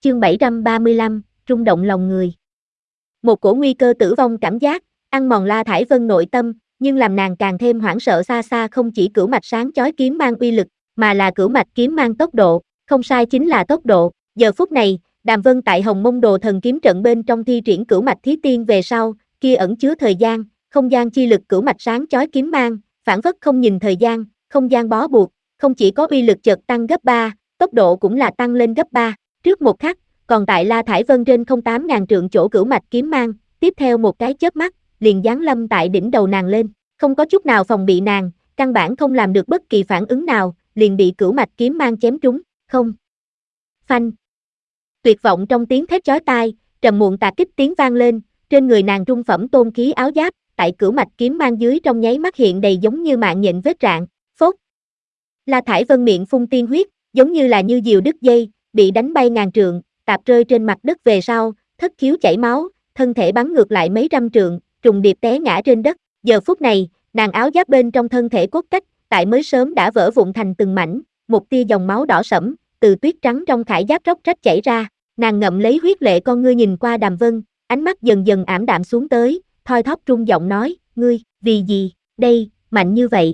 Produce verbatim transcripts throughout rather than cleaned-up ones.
Chương bảy trăm ba mươi lăm, rung động lòng người. Một cổ nguy cơ tử vong cảm giác, ăn mòn La Thải Vân nội tâm, nhưng làm nàng càng thêm hoảng sợ xa xa không chỉ cửu mạch sáng chói kiếm mang uy lực, mà là cửu mạch kiếm mang tốc độ, không sai chính là tốc độ. Giờ phút này, Đàm Vân tại Hồng Mông Đồ Thần Kiếm Trận bên trong thi triển cửu mạch thí tiên về sau, kia ẩn chứa thời gian, không gian chi lực cửu mạch sáng chói kiếm mang, phản phất không nhìn thời gian, không gian bó buộc, không chỉ có uy lực chợt tăng gấp ba, tốc độ cũng là tăng lên gấp ba. Trước một khắc, còn tại La Thải Vân trên không tám ngàn trượng chỗ cửu mạch kiếm mang, tiếp theo một cái chớp mắt, liền giáng lâm tại đỉnh đầu nàng lên, không có chút nào phòng bị nàng, căn bản không làm được bất kỳ phản ứng nào, liền bị cửu mạch kiếm mang chém trúng, không. Phanh. Tuyệt vọng trong tiếng thét chói tai, trầm muộn tạc kích tiếng vang lên, trên người nàng trung phẩm tôn khí áo giáp, tại cửu mạch kiếm mang dưới trong nháy mắt hiện đầy giống như mạng nhện vết rạn, phốt. La Thải Vân miệng phun tiên huyết, giống như là như diều đứt dây, bị đánh bay ngàn trượng, tạp rơi trên mặt đất về sau, thất khiếu chảy máu, thân thể bắn ngược lại mấy trăm trượng, trùng điệp té ngã trên đất. Giờ phút này, nàng áo giáp bên trong thân thể cốt cách, tại mới sớm đã vỡ vụn thành từng mảnh, một tia dòng máu đỏ sẫm, từ tuyết trắng trong khải giáp róc rách chảy ra. Nàng ngậm lấy huyết lệ con ngươi nhìn qua Đàm Vân, ánh mắt dần dần ảm đạm xuống tới, thoi thóp trung giọng nói, ngươi, vì gì, đây, mạnh như vậy.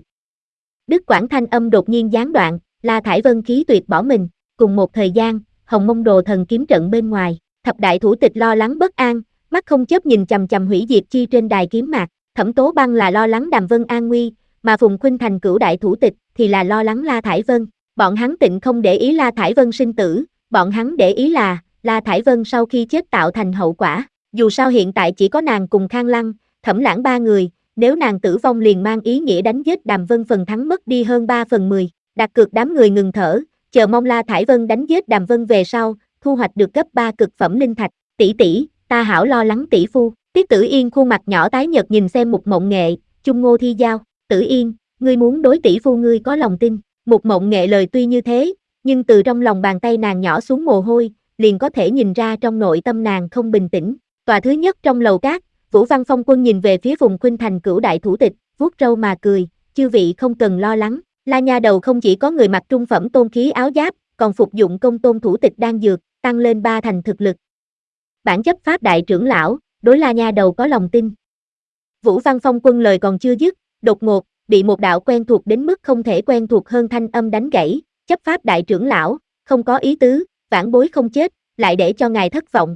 Đức Quảng thanh âm đột nhiên gián đoạn, La Thải Vân khí tuyệt bỏ mình, cùng một thời gian, Hồng Mông Đồ Thần Kiếm Trận bên ngoài, thập đại thủ tịch lo lắng bất an, mắt không chớp nhìn chằm chằm hủy diệt chi trên đài kiếm mạc, Thẩm Tố Băng là lo lắng Đàm Vân an nguy, mà Phùng Khuynh Thành cửu đại thủ tịch thì là lo lắng La Thải Vân, bọn hắn tịnh không để ý La Thải Vân sinh tử, bọn hắn để ý là La Thải Vân sau khi chết tạo thành hậu quả, dù sao hiện tại chỉ có nàng cùng Khang Lăng, Thẩm Lãng ba người, nếu nàng tử vong liền mang ý nghĩa đánh giết Đàm Vân phần thắng mất đi hơn ba phần mười, đặt cược đám người ngừng thở, chờ mong La Thải Vân đánh giết Đàm Vân về sau, thu hoạch được gấp ba cực phẩm linh thạch, tỷ tỷ, ta hảo lo lắng tỷ phu. Tiết Tử Yên khuôn mặt nhỏ tái nhợt nhìn xem Mục Mộng Nghệ, Chung Ngô Thi Giao, Tử Yên, ngươi muốn đối tỷ phu ngươi có lòng tin. Mục Mộng Nghệ lời tuy như thế, nhưng từ trong lòng bàn tay nàng nhỏ xuống mồ hôi, liền có thể nhìn ra trong nội tâm nàng không bình tĩnh. Tòa thứ nhất trong lầu cát, Vũ Văn Phong Quân nhìn về phía Phùng Khuynh Thành cửu đại thủ tịch, vuốt râu mà cười, chư vị không cần lo lắng, La nha đầu không chỉ có người mặc trung phẩm tôn khí áo giáp, còn phục dụng công tôn thủ tịch đan dược, tăng lên ba thành thực lực. Bản chấp pháp đại trưởng lão, đối La nha đầu có lòng tin. Vũ Văn Phong Quân lời còn chưa dứt, đột ngột, bị một đạo quen thuộc đến mức không thể quen thuộc hơn thanh âm đánh gãy, chấp pháp đại trưởng lão, không có ý tứ, vãn bối không chết, lại để cho ngài thất vọng.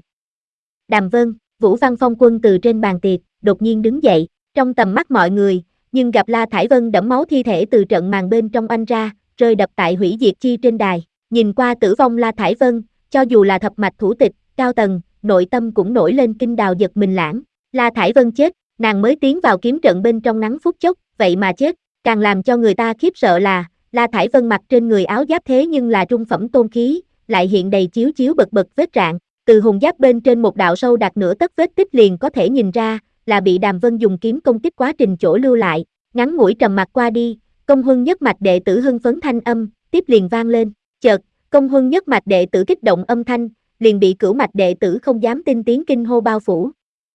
Đàm Vân, Vũ Văn Phong Quân từ trên bàn tiệc, đột nhiên đứng dậy, trong tầm mắt mọi người, nhưng gặp La Thải Vân đẫm máu thi thể từ trận màn bên trong oanh ra, rơi đập tại hủy diệt chi trên đài, nhìn qua tử vong La Thải Vân, cho dù là thập mạch thủ tịch, cao tầng, nội tâm cũng nổi lên kinh đào giật mình lãng. La Thải Vân chết, nàng mới tiến vào kiếm trận bên trong ngắn phút chốc, vậy mà chết, càng làm cho người ta khiếp sợ là, La Thải Vân mặc trên người áo giáp thế nhưng là trung phẩm tôn khí, lại hiện đầy chiếu chiếu bật bật vết rạn, từ hùng giáp bên trên một đạo sâu đạt nửa tấc vết tích liền có thể nhìn ra, là bị Đàm Vân dùng kiếm công kích quá trình chỗ lưu lại. Ngắn ngủi trầm mặc qua đi, Công Huân nhất mạch đệ tử hưng phấn thanh âm, tiếp liền vang lên, chợt, Công Huân nhất mạch đệ tử kích động âm thanh, liền bị cửu mạch đệ tử không dám tin tiếng kinh hô bao phủ.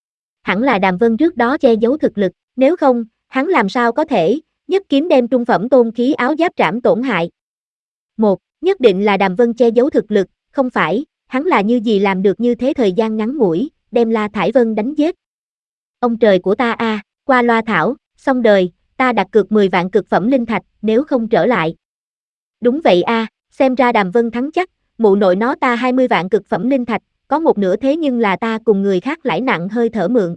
Hẳn là Đàm Vân trước đó che giấu thực lực, nếu không, hắn làm sao có thể, nhất kiếm đem trung phẩm tôn khí áo giáp trảm tổn hại. Một, nhất định là Đàm Vân che giấu thực lực, không phải, hắn là như gì làm được như thế thời gian ngắn ngủi, đem La Thải Vân đánh giết. Ông trời của ta a, à, qua loa thảo, xong đời, ta đặt cược mười vạn cực phẩm linh thạch, nếu không trở lại. Đúng vậy a, à, xem ra Đàm Vân thắng chắc, mụ nội nó ta hai mươi vạn cực phẩm linh thạch, có một nửa thế nhưng là ta cùng người khác lãi nặng hơi thở mượn.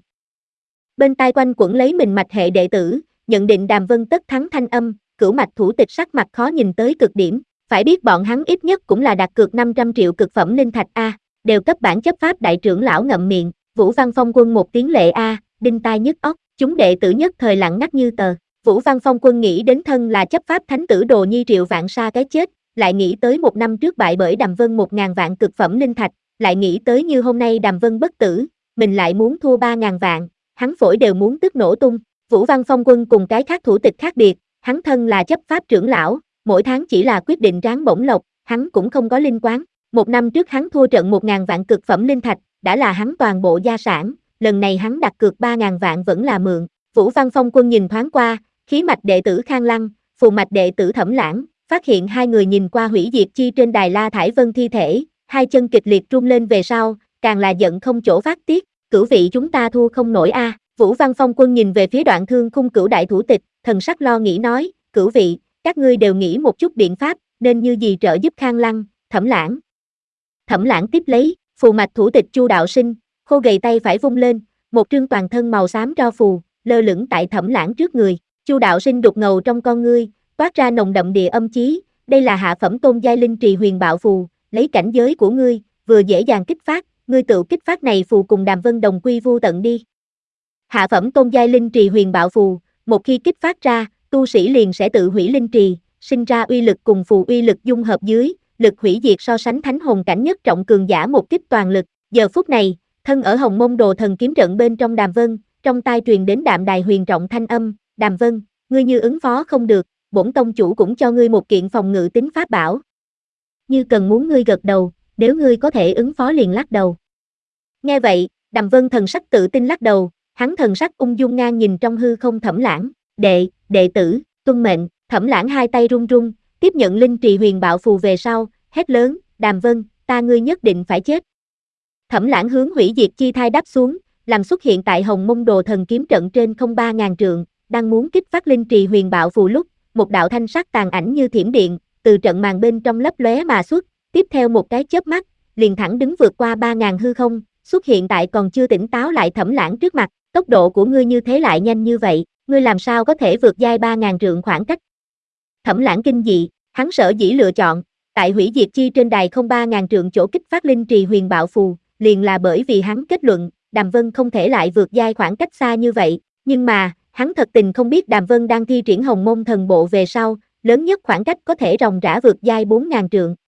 Bên tai quanh quẩn lấy mình mạch hệ đệ tử, nhận định Đàm Vân tất thắng thanh âm, cửu mạch thủ tịch sắc mặt khó nhìn tới cực điểm, phải biết bọn hắn ít nhất cũng là đặt cược năm trăm triệu cực phẩm linh thạch a, à, đều cấp bản chấp pháp đại trưởng lão ngậm miệng, Vũ Văn Phong Quân một tiếng lệ a, à, đinh tai nhức óc, chúng đệ tử nhất thời lặng ngắt như tờ. Vũ Văn Phong Quân nghĩ đến thân là chấp pháp thánh tử Đồ Nhi Triệu Vạn Sa cái chết, lại nghĩ tới một năm trước bại bởi Đàm Vân một ngàn vạn cực phẩm linh thạch, lại nghĩ tới như hôm nay Đàm Vân bất tử, mình lại muốn thua ba ngàn vạn, hắn phổi đều muốn tức nổ tung. Vũ Văn Phong Quân cùng cái khác thủ tịch khác biệt, hắn thân là chấp pháp trưởng lão, mỗi tháng chỉ là quyết định ráng bổng lộc, hắn cũng không có linh quán. Một năm trước hắn thua trận một ngàn vạn cực phẩm linh thạch, đã là hắn toàn bộ gia sản, lần này hắn đặt cược ba ngàn vạn vẫn là mượn. Vũ Văn Phong Quân nhìn thoáng qua, khí mạch đệ tử Khang Lăng, phù mạch đệ tử Thẩm Lãng, phát hiện hai người nhìn qua hủy diệt chi trên đài La Thải Vân thi thể, hai chân kịch liệt rung lên về sau, càng là giận không chỗ phát tiết, cửu vị chúng ta thua không nổi a. À. Vũ Văn Phong Quân nhìn về phía Đoạn Thương Khung cửu đại thủ tịch, thần sắc lo nghĩ nói, cửu vị, các ngươi đều nghĩ một chút biện pháp, nên như gì trợ giúp Khang Lăng, Thẩm Lãng. Thẩm Lãng tiếp lấy, phù mạch thủ tịch Chu Đạo Sinh, khô gầy tay phải vung lên, một trương toàn thân màu xám tro phù, lơ lửng tại Thẩm Lãng trước người. Chu Đạo Sinh đục ngầu trong con ngươi, toát ra nồng đậm địa âm chí, đây là hạ phẩm tôn giai linh trì huyền bạo phù, lấy cảnh giới của ngươi, vừa dễ dàng kích phát, ngươi tự kích phát này phù cùng Đàm Vân đồng quy vô tận đi. Hạ phẩm tôn giai linh trì huyền bạo phù, một khi kích phát ra, tu sĩ liền sẽ tự hủy linh trì, sinh ra uy lực cùng phù uy lực dung hợp dưới, lực hủy diệt so sánh thánh hồn cảnh nhất trọng cường giả một kích toàn lực. Giờ phút này, thân ở Hồng Mông Đồ Thần kiếm trận bên trong Đàm Vân, trong tai truyền đến đạm đài huyền trọng thanh âm, Đàm Vân, ngươi như ứng phó không được, bổn tông chủ cũng cho ngươi một kiện phòng ngự tính pháp bảo. Như cần muốn ngươi gật đầu, nếu ngươi có thể ứng phó liền lắc đầu. Nghe vậy, Đàm Vân thần sắc tự tin lắc đầu, hắn thần sắc ung dung ngang nhìn trong hư không Thẩm Lãng, đệ, đệ tử, tuân mệnh. Thẩm Lãng hai tay run run, tiếp nhận linh trì huyền bạo phù về sau, hét lớn, Đàm Vân, ta ngươi nhất định phải chết. Thẩm Lãng hướng hủy diệt chi thai đáp xuống, làm xuất hiện tại Hồng Mông Đồ Thần kiếm trận trên không ba ngàn trượng, đang muốn kích phát linh trì huyền bạo phù lúc, một đạo thanh sắc tàn ảnh như thiểm điện, từ trận màn bên trong lấp lóe mà xuất, tiếp theo một cái chớp mắt, liền thẳng đứng vượt qua ba ngàn hư không, xuất hiện tại còn chưa tỉnh táo lại Thẩm Lãng trước mặt, tốc độ của ngươi như thế lại nhanh như vậy, ngươi làm sao có thể vượt giai ba ngàn trượng khoảng cách. Thẩm Lãng kinh dị, hắn sở dĩ lựa chọn, tại hủy diệt chi trên đài không ba ngàn trượng chỗ kích phát linh trì huyền bạo phù, liền là bởi vì hắn kết luận, Đàm Vân không thể lại vượt giai khoảng cách xa như vậy, nhưng mà, hắn thật tình không biết Đàm Vân đang thi triển Hồng Mông Thần Bộ về sau, lớn nhất khoảng cách có thể ròng rã vượt giai bốn ngàn trượng.